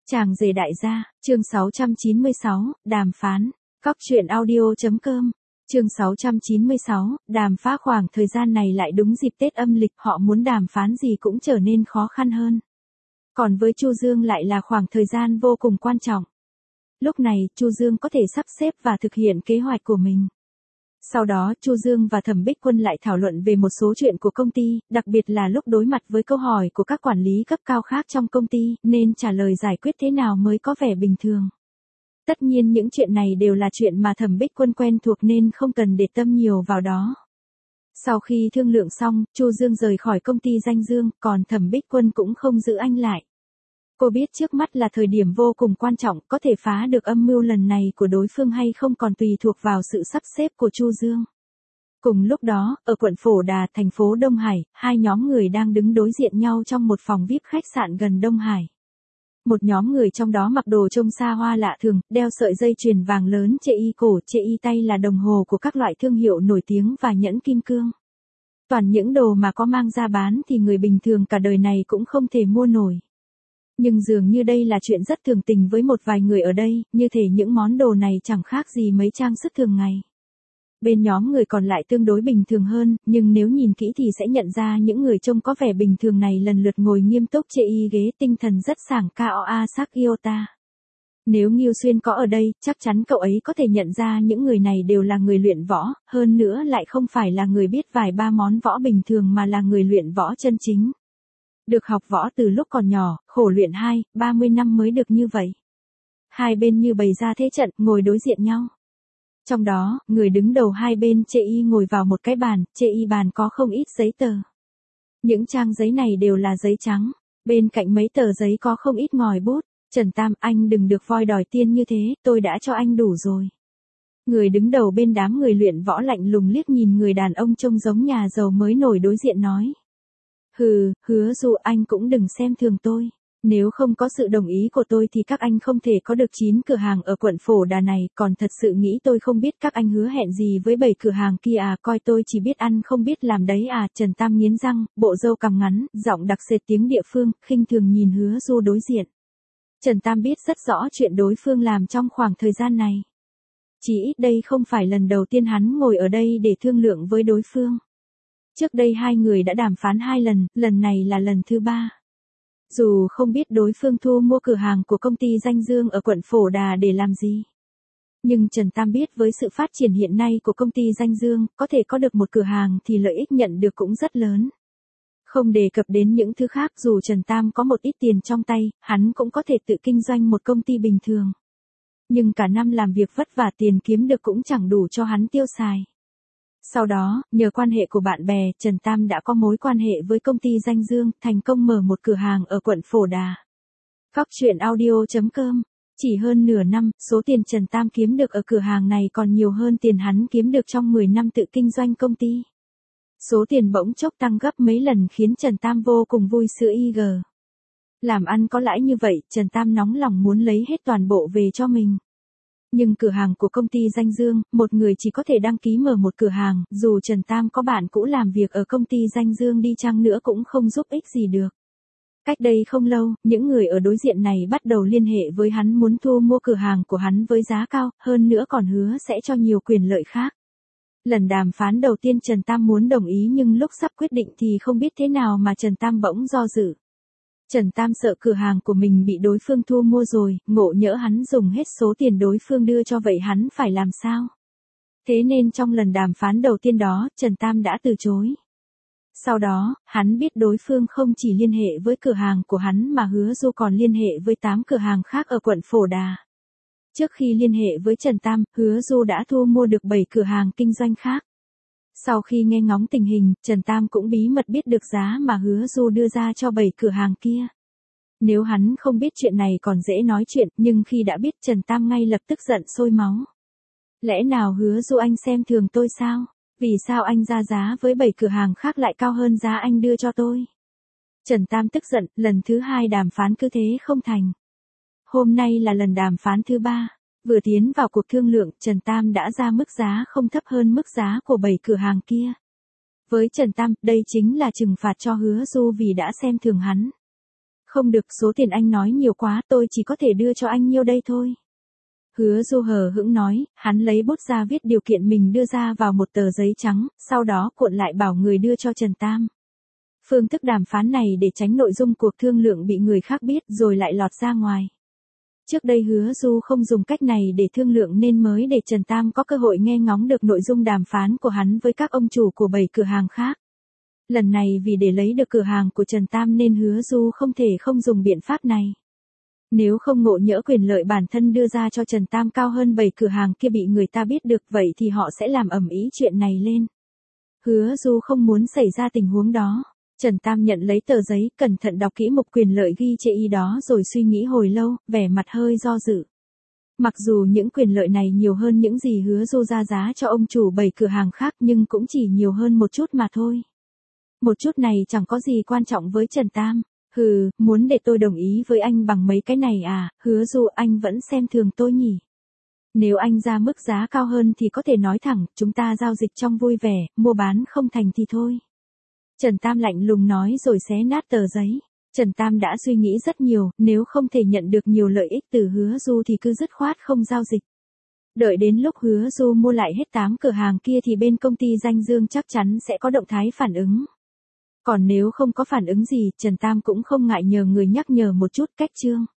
Chàng rể đại gia, chương 696, đàm phán. Cóc truyện audio.com. Chương 696, đàm phá. Khoảng thời gian này lại đúng dịp Tết âm lịch, họ muốn đàm phán gì cũng trở nên khó khăn hơn. Còn với Chu Dương lại là khoảng thời gian vô cùng quan trọng. Lúc này, Chu Dương có thể sắp xếp và thực hiện kế hoạch của mình. Sau đó, Chu Dương và Thẩm Bích Quân lại thảo luận về một số chuyện của công ty, đặc biệt là lúc đối mặt với câu hỏi của các quản lý cấp cao khác trong công ty, nên trả lời giải quyết thế nào mới có vẻ bình thường. Tất nhiên những chuyện này đều là chuyện mà Thẩm Bích Quân quen thuộc nên không cần để tâm nhiều vào đó. Sau khi thương lượng xong, Chu Dương rời khỏi công ty Danh Dương, còn Thẩm Bích Quân cũng không giữ anh lại. Cô biết trước mắt là thời điểm vô cùng quan trọng, có thể phá được âm mưu lần này của đối phương hay không còn tùy thuộc vào sự sắp xếp của Chu Dương. Cùng lúc đó, ở quận Phổ Đà, thành phố Đông Hải, hai nhóm người đang đứng đối diện nhau trong một phòng VIP khách sạn gần Đông Hải. Một nhóm người trong đó mặc đồ trông xa hoa lạ thường, đeo sợi dây chuyền vàng lớn chê y cổ, chê y tay là đồng hồ của các loại thương hiệu nổi tiếng và nhẫn kim cương. Toàn những đồ mà có mang ra bán thì người bình thường cả đời này cũng không thể mua nổi. Nhưng dường như đây là chuyện rất thường tình với một vài người ở đây, như thể những món đồ này chẳng khác gì mấy trang sức thường ngày. Bên nhóm người còn lại tương đối bình thường hơn, nhưng nếu nhìn kỹ thì sẽ nhận ra những người trông có vẻ bình thường này lần lượt ngồi nghiêm túc chê y ghế, tinh thần rất sảng KOA sắc Iota. Nếu Ngưu Xuyên có ở đây, chắc chắn cậu ấy có thể nhận ra những người này đều là người luyện võ, hơn nữa lại không phải là người biết vài ba món võ bình thường mà là người luyện võ chân chính. Được học võ từ lúc còn nhỏ, khổ luyện 20-30 năm mới được như vậy. Hai bên như bày ra thế trận, ngồi đối diện nhau. Trong đó, người đứng đầu hai bên chê y ngồi vào một cái bàn, chê y bàn có không ít giấy tờ. Những trang giấy này đều là giấy trắng, bên cạnh mấy tờ giấy có không ít ngòi bút. Trần Tam, anh đừng được voi đòi tiên như thế, tôi đã cho anh đủ rồi. Người đứng đầu bên đám người luyện võ lạnh lùng liếc nhìn người đàn ông trông giống nhà giàu mới nổi đối diện nói. Hứa Du, anh cũng đừng xem thường tôi. Nếu không có sự đồng ý của tôi thì các anh không thể có được 9 cửa hàng ở quận Phổ Đà này, còn thật sự nghĩ tôi không biết các anh hứa hẹn gì với 7 cửa hàng kia à, coi tôi chỉ biết ăn không biết làm đấy à. Trần Tam nghiến răng, bộ râu cằm ngắn, giọng đặc sệt tiếng địa phương, khinh thường nhìn Hứa Du đối diện. Trần Tam biết rất rõ chuyện đối phương làm trong khoảng thời gian này. Chỉ ít đây không phải lần đầu tiên hắn ngồi ở đây để thương lượng với đối phương. Trước đây hai người đã đàm phán 2 lần, lần này là lần thứ 3. Dù không biết đối phương thu mua cửa hàng của công ty Danh Dương ở quận Phổ Đà để làm gì. Nhưng Trần Tam biết với sự phát triển hiện nay của công ty Danh Dương, có thể có được một cửa hàng thì lợi ích nhận được cũng rất lớn. Không đề cập đến những thứ khác, dù Trần Tam có một ít tiền trong tay, hắn cũng có thể tự kinh doanh một công ty bình thường. Nhưng cả năm làm việc vất vả tiền kiếm được cũng chẳng đủ cho hắn tiêu xài. Sau đó, nhờ quan hệ của bạn bè, Trần Tam đã có mối quan hệ với công ty Danh Dương, thành công mở một cửa hàng ở quận Phổ Đà. Cóc truyện audio.com. Chỉ hơn nửa năm, số tiền Trần Tam kiếm được ở cửa hàng này còn nhiều hơn tiền hắn kiếm được trong 10 năm tự kinh doanh công ty. Số tiền bỗng chốc tăng gấp mấy lần khiến Trần Tam vô cùng vui sữa IG. Làm ăn có lãi như vậy, Trần Tam nóng lòng muốn lấy hết toàn bộ về cho mình. Nhưng cửa hàng của công ty Danh Dương, một người chỉ có thể đăng ký mở một cửa hàng, dù Trần Tam có bạn cũ làm việc ở công ty Danh Dương đi chăng nữa cũng không giúp ích gì được. Cách đây không lâu, những người ở đối diện này bắt đầu liên hệ với hắn muốn thu mua cửa hàng của hắn với giá cao, hơn nữa còn hứa sẽ cho nhiều quyền lợi khác. Lần đàm phán đầu tiên Trần Tam muốn đồng ý nhưng lúc sắp quyết định thì không biết thế nào mà Trần Tam bỗng do dự. Trần Tam sợ cửa hàng của mình bị đối phương thu mua rồi, ngộ nhỡ hắn dùng hết số tiền đối phương đưa cho vậy hắn phải làm sao? Thế nên trong lần đàm phán đầu tiên đó, Trần Tam đã từ chối. Sau đó, hắn biết đối phương không chỉ liên hệ với cửa hàng của hắn mà Hứa Du còn liên hệ với 8 cửa hàng khác ở quận Phổ Đà. Trước khi liên hệ với Trần Tam, Hứa Du đã thu mua được 7 cửa hàng kinh doanh khác. Sau khi nghe ngóng tình hình, Trần Tam cũng bí mật biết được giá mà Hứa Du đưa ra cho 7 cửa hàng kia. Nếu hắn không biết chuyện này còn dễ nói chuyện, nhưng khi đã biết Trần Tam ngay lập tức giận sôi máu. Lẽ nào Hứa Du anh xem thường tôi sao? Vì sao anh ra giá với 7 cửa hàng khác lại cao hơn giá anh đưa cho tôi? Trần Tam tức giận, lần thứ 2 đàm phán cứ thế không thành. Hôm nay là lần đàm phán thứ 3. Vừa tiến vào cuộc thương lượng, Trần Tam đã ra mức giá không thấp hơn mức giá của 7 cửa hàng kia. Với Trần Tam, đây chính là trừng phạt cho Hứa Du vì đã xem thường hắn. Không được, số tiền anh nói nhiều quá, tôi chỉ có thể đưa cho anh nhiêu đây thôi. Hứa Du hờ hững nói, hắn lấy bút ra viết điều kiện mình đưa ra vào một tờ giấy trắng, sau đó cuộn lại bảo người đưa cho Trần Tam. Phương thức đàm phán này để tránh nội dung cuộc thương lượng bị người khác biết rồi lại lọt ra ngoài. Trước đây Hứa Du không dùng cách này để thương lượng nên mới để Trần Tam có cơ hội nghe ngóng được nội dung đàm phán của hắn với các ông chủ của 7 cửa hàng khác. Lần này vì để lấy được cửa hàng của Trần Tam nên Hứa Du không thể không dùng biện pháp này. Nếu không ngộ nhỡ quyền lợi bản thân đưa ra cho Trần Tam cao hơn 7 cửa hàng kia bị người ta biết được vậy thì họ sẽ làm ầm ĩ chuyện này lên. Hứa Du không muốn xảy ra tình huống đó. Trần Tam nhận lấy tờ giấy, cẩn thận đọc kỹ mục quyền lợi ghi chê y đó rồi suy nghĩ hồi lâu, vẻ mặt hơi do dự. Mặc dù những quyền lợi này nhiều hơn những gì Hứa Du ra giá cho ông chủ 7 cửa hàng khác nhưng cũng chỉ nhiều hơn một chút mà thôi. Một chút này chẳng có gì quan trọng với Trần Tam. Hừ, muốn để tôi đồng ý với anh bằng mấy cái này à, Hứa Du anh vẫn xem thường tôi nhỉ. Nếu anh ra mức giá cao hơn thì có thể nói thẳng, chúng ta giao dịch trong vui vẻ, mua bán không thành thì thôi. Trần Tam lạnh lùng nói rồi xé nát tờ giấy. Trần Tam đã suy nghĩ rất nhiều, nếu không thể nhận được nhiều lợi ích từ Hứa Du thì cứ dứt khoát không giao dịch. Đợi đến lúc Hứa Du mua lại hết 8 cửa hàng kia thì bên công ty Danh Dương chắc chắn sẽ có động thái phản ứng. Còn nếu không có phản ứng gì, Trần Tam cũng không ngại nhờ người nhắc nhở một chút cách chương.